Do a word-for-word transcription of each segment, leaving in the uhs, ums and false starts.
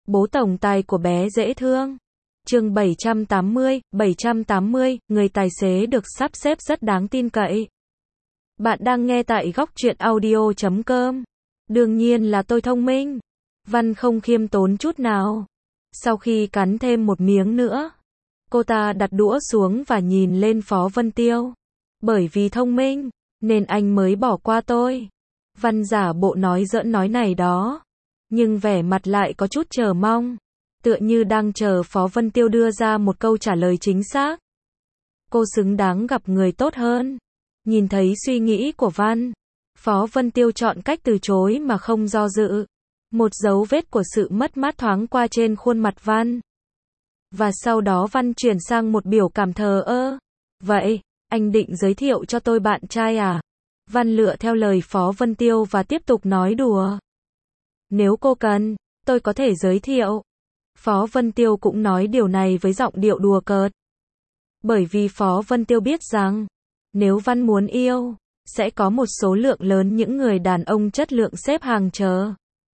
Bố tổng tài của bé dễ thương. Chương bảy trăm tám mươi, bảy trăm tám mươi, người tài xế được sắp xếp rất đáng tin cậy. Bạn đang nghe tại góc truyện audio chấm com. Đương nhiên là tôi thông minh. Văn không khiêm tốn chút nào. Sau khi cắn thêm một miếng nữa, cô ta đặt đũa xuống và nhìn lên Phó Vân Tiêu. Bởi vì thông minh, nên anh mới bỏ qua tôi. Văn giả bộ nói giỡn nói này đó, nhưng vẻ mặt lại có chút chờ mong, tựa như đang chờ Phó Vân Tiêu đưa ra một câu trả lời chính xác. Cô xứng đáng gặp người tốt hơn. Nhìn thấy suy nghĩ của Văn, Phó Vân Tiêu chọn cách từ chối mà không do dự. Một dấu vết của sự mất mát thoáng qua trên khuôn mặt Văn. Và sau đó Văn chuyển sang một biểu cảm thờ ơ. Vậy, anh định giới thiệu cho tôi bạn trai à? Văn lựa theo lời Phó Vân Tiêu và tiếp tục nói đùa. Nếu cô cần, tôi có thể giới thiệu. Phó Vân Tiêu cũng nói điều này với giọng điệu đùa cợt. Bởi vì Phó Vân Tiêu biết rằng, nếu Văn muốn yêu, sẽ có một số lượng lớn những người đàn ông chất lượng xếp hàng chờ.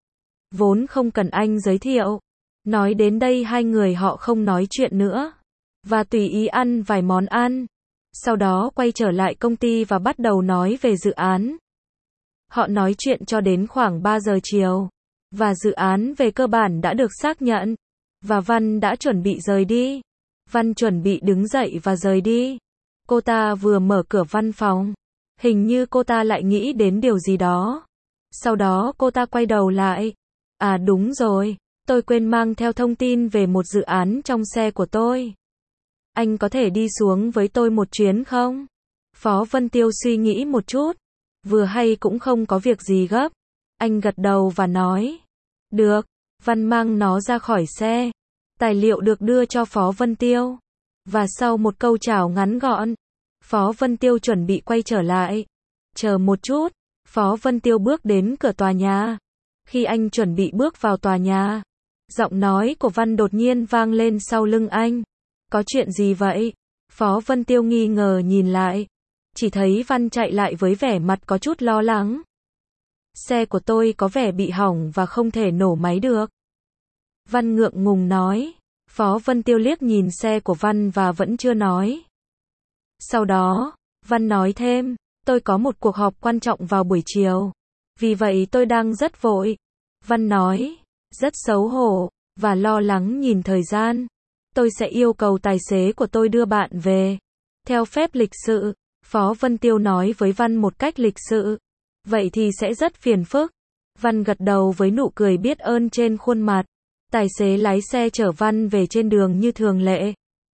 Vốn không cần anh giới thiệu. Nói đến đây hai người họ không nói chuyện nữa, và tùy ý ăn vài món ăn. Sau đó quay trở lại công ty và bắt đầu nói về dự án. Họ nói chuyện cho đến khoảng ba giờ chiều, và dự án về cơ bản đã được xác nhận, và Văn đã chuẩn bị rời đi. Văn chuẩn bị đứng dậy và rời đi. Cô ta vừa mở cửa văn phòng, hình như cô ta lại nghĩ đến điều gì đó. Sau đó cô ta quay đầu lại. À đúng rồi, tôi quên mang theo thông tin về một dự án trong xe của tôi. Anh có thể đi xuống với tôi một chuyến không? Phó Vân Tiêu suy nghĩ một chút. Vừa hay cũng không có việc gì gấp. Anh gật đầu và nói. Được. Văn mang nó ra khỏi xe. Tài liệu được đưa cho Phó Vân Tiêu. Và sau một câu chào ngắn gọn, Phó Vân Tiêu chuẩn bị quay trở lại. Chờ một chút. Phó Vân Tiêu bước đến cửa tòa nhà. Khi anh chuẩn bị bước vào tòa nhà, giọng nói của Văn đột nhiên vang lên sau lưng anh. Có chuyện gì vậy? Phó Vân Tiêu nghi ngờ nhìn lại. Chỉ thấy Văn chạy lại với vẻ mặt có chút lo lắng. Xe của tôi có vẻ bị hỏng và không thể nổ máy được. Văn ngượng ngùng nói. Phó Vân Tiêu liếc nhìn xe của Văn và vẫn chưa nói. Sau đó, Văn nói thêm. Tôi có một cuộc họp quan trọng vào buổi chiều. Vì vậy tôi đang rất vội. Văn nói. Rất xấu hổ, và lo lắng nhìn thời gian. Tôi sẽ yêu cầu tài xế của tôi đưa bạn về. Theo phép lịch sự, Phó Vân Tiêu nói với Văn một cách lịch sự. Vậy thì sẽ rất phiền phức. Văn gật đầu với nụ cười biết ơn trên khuôn mặt. Tài xế lái xe chở Văn về trên đường như thường lệ.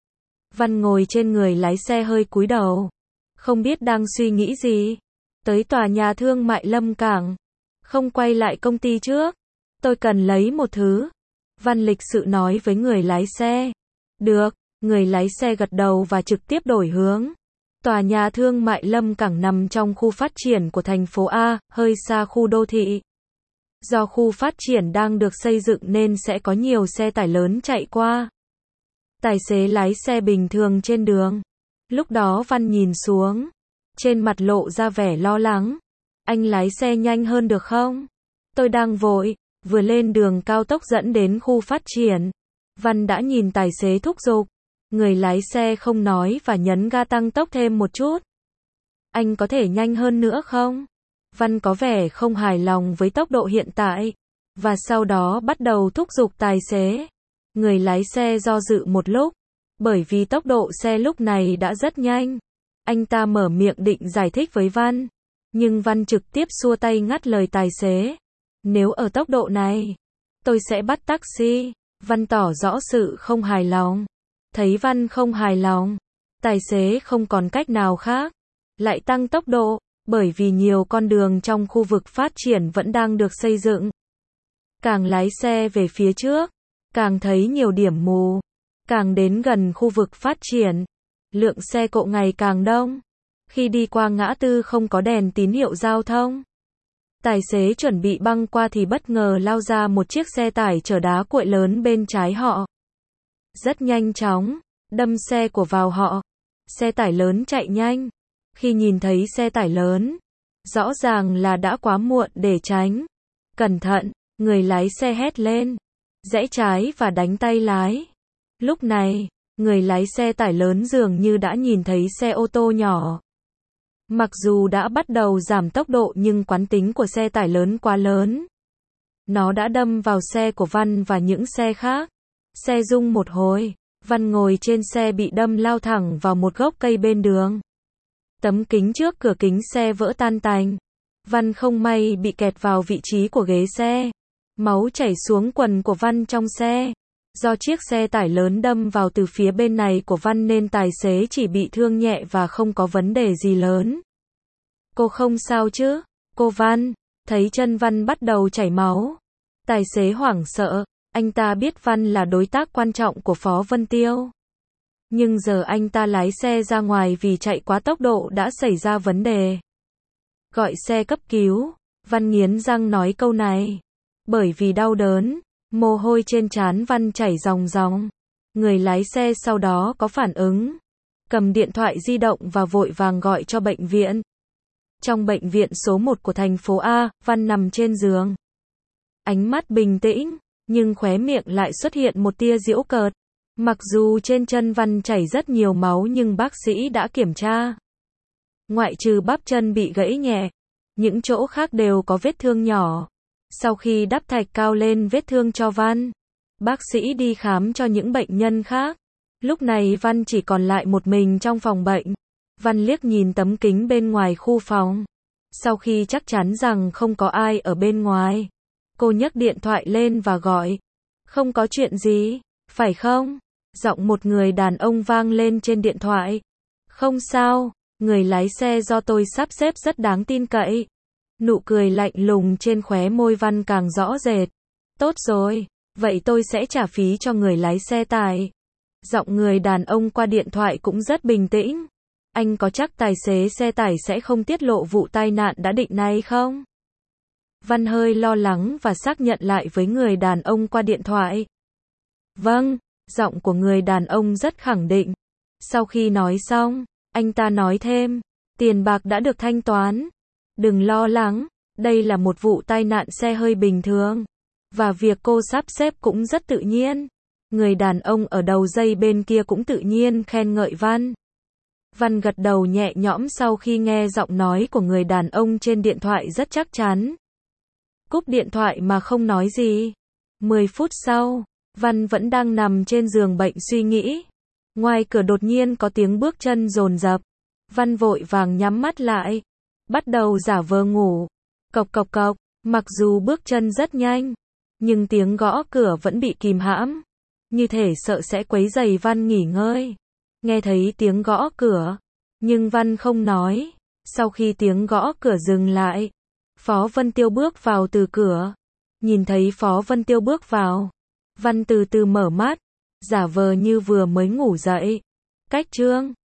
Văn ngồi trên người lái xe hơi cúi đầu. Không biết đang suy nghĩ gì. Tới tòa nhà thương mại Lâm Cảng. Không quay lại công ty trước. Tôi cần lấy một thứ. Văn lịch sự nói với người lái xe. Được, người lái xe gật đầu và trực tiếp đổi hướng. Tòa nhà thương mại Lâm Cảng nằm trong khu phát triển của thành phố A, hơi xa khu đô thị. Do khu phát triển đang được xây dựng nên sẽ có nhiều xe tải lớn chạy qua. Tài xế lái xe bình thường trên đường. Lúc đó Văn nhìn xuống. Trên mặt lộ ra vẻ lo lắng. Anh lái xe nhanh hơn được không? Tôi đang vội. Vừa lên đường cao tốc dẫn đến khu phát triển. Văn đã nhìn tài xế thúc giục. Người lái xe không nói và nhấn ga tăng tốc thêm một chút. Anh có thể nhanh hơn nữa không? Văn có vẻ không hài lòng với tốc độ hiện tại. Và sau đó bắt đầu thúc giục tài xế. Người lái xe do dự một lúc. Bởi vì tốc độ xe lúc này đã rất nhanh. Anh ta mở miệng định giải thích với Văn. Nhưng Văn trực tiếp xua tay ngắt lời tài xế. Nếu ở tốc độ này, tôi sẽ bắt taxi. Văn tỏ rõ sự không hài lòng. Thấy Văn không hài lòng, tài xế không còn cách nào khác. Lại tăng tốc độ, bởi vì nhiều con đường trong khu vực phát triển vẫn đang được xây dựng. Càng lái xe về phía trước, càng thấy nhiều điểm mù. Càng đến gần khu vực phát triển, lượng xe cộ ngày càng đông. Khi đi qua ngã tư không có đèn tín hiệu giao thông. Tài xế chuẩn bị băng qua thì bất ngờ lao ra một chiếc xe tải chở đá cuội lớn bên trái họ. Rất nhanh chóng, đâm xe của vào họ. Xe tải lớn chạy nhanh. Khi nhìn thấy xe tải lớn, rõ ràng là đã quá muộn để tránh. Cẩn thận, người lái xe hét lên. rẽ trái và đánh tay lái. Lúc này, người lái xe tải lớn dường như đã nhìn thấy xe ô tô nhỏ. Mặc dù đã bắt đầu giảm tốc độ nhưng quán tính của xe tải lớn quá lớn. Nó đã đâm vào xe của Văn và những xe khác. Xe rung một hồi, Văn ngồi trên xe bị đâm lao thẳng vào một gốc cây bên đường. Tấm kính trước cửa kính xe vỡ tan tành. Văn không may bị kẹt vào vị trí của ghế xe. Máu chảy xuống quần của Văn trong xe. Do chiếc xe tải lớn đâm vào từ phía bên này của Văn nên tài xế chỉ bị thương nhẹ và không có vấn đề gì lớn. Cô không sao chứ? Cô Văn. Thấy chân Văn bắt đầu chảy máu. Tài xế hoảng sợ. Anh ta biết Văn là đối tác quan trọng của Phó Vân Tiêu. Nhưng giờ anh ta lái xe ra ngoài vì chạy quá tốc độ đã xảy ra vấn đề. Gọi xe cấp cứu. Văn nghiến răng nói câu này. Bởi vì đau đớn, mồ hôi trên trán Văn chảy ròng ròng. Người lái xe sau đó có phản ứng. Cầm điện thoại di động và vội vàng gọi cho bệnh viện. Trong bệnh viện số một của thành phố A, Văn nằm trên giường. Ánh mắt bình tĩnh, nhưng khóe miệng lại xuất hiện một tia giễu cợt. Mặc dù trên chân Văn chảy rất nhiều máu nhưng bác sĩ đã kiểm tra. Ngoại trừ bắp chân bị gãy nhẹ, những chỗ khác đều có vết thương nhỏ. Sau khi đắp thạch cao lên vết thương cho Văn, bác sĩ đi khám cho những bệnh nhân khác. Lúc này Văn chỉ còn lại một mình trong phòng bệnh. Văn liếc nhìn tấm kính bên ngoài khu phòng. Sau khi chắc chắn rằng không có ai ở bên ngoài, cô nhấc điện thoại lên và gọi. Không có chuyện gì, phải không? Giọng một người đàn ông vang lên trên điện thoại. Không sao, người lái xe do tôi sắp xếp rất đáng tin cậy. Nụ cười lạnh lùng trên khóe môi Văn càng rõ rệt. Tốt rồi, vậy tôi sẽ trả phí cho người lái xe tải. Giọng người đàn ông qua điện thoại cũng rất bình tĩnh. Anh có chắc tài xế xe tải sẽ không tiết lộ vụ tai nạn đã định này không? Văn hơi lo lắng và xác nhận lại với người đàn ông qua điện thoại. Vâng, giọng của người đàn ông rất khẳng định. Sau khi nói xong, anh ta nói thêm, tiền bạc đã được thanh toán. Đừng lo lắng, đây là một vụ tai nạn xe hơi bình thường. Và việc cô sắp xếp cũng rất tự nhiên. Người đàn ông ở đầu dây bên kia cũng tự nhiên khen ngợi Văn. Văn gật đầu nhẹ nhõm sau khi nghe giọng nói của người đàn ông trên điện thoại rất chắc chắn. Cúp điện thoại mà không nói gì. mười phút sau, Văn vẫn đang nằm trên giường bệnh suy nghĩ. Ngoài cửa đột nhiên có tiếng bước chân dồn dập. Văn vội vàng nhắm mắt lại. Bắt đầu giả vờ ngủ. Cộc cộc cộc, mặc dù bước chân rất nhanh, nhưng tiếng gõ cửa vẫn bị kìm hãm. Như thể sợ sẽ quấy rầy Văn nghỉ ngơi. Nghe thấy tiếng gõ cửa, nhưng Văn không nói. Sau khi tiếng gõ cửa dừng lại, Phó Vân Tiêu bước vào từ cửa. Nhìn thấy Phó Vân Tiêu bước vào, Văn từ từ mở mắt, giả vờ như vừa mới ngủ dậy. Cách chương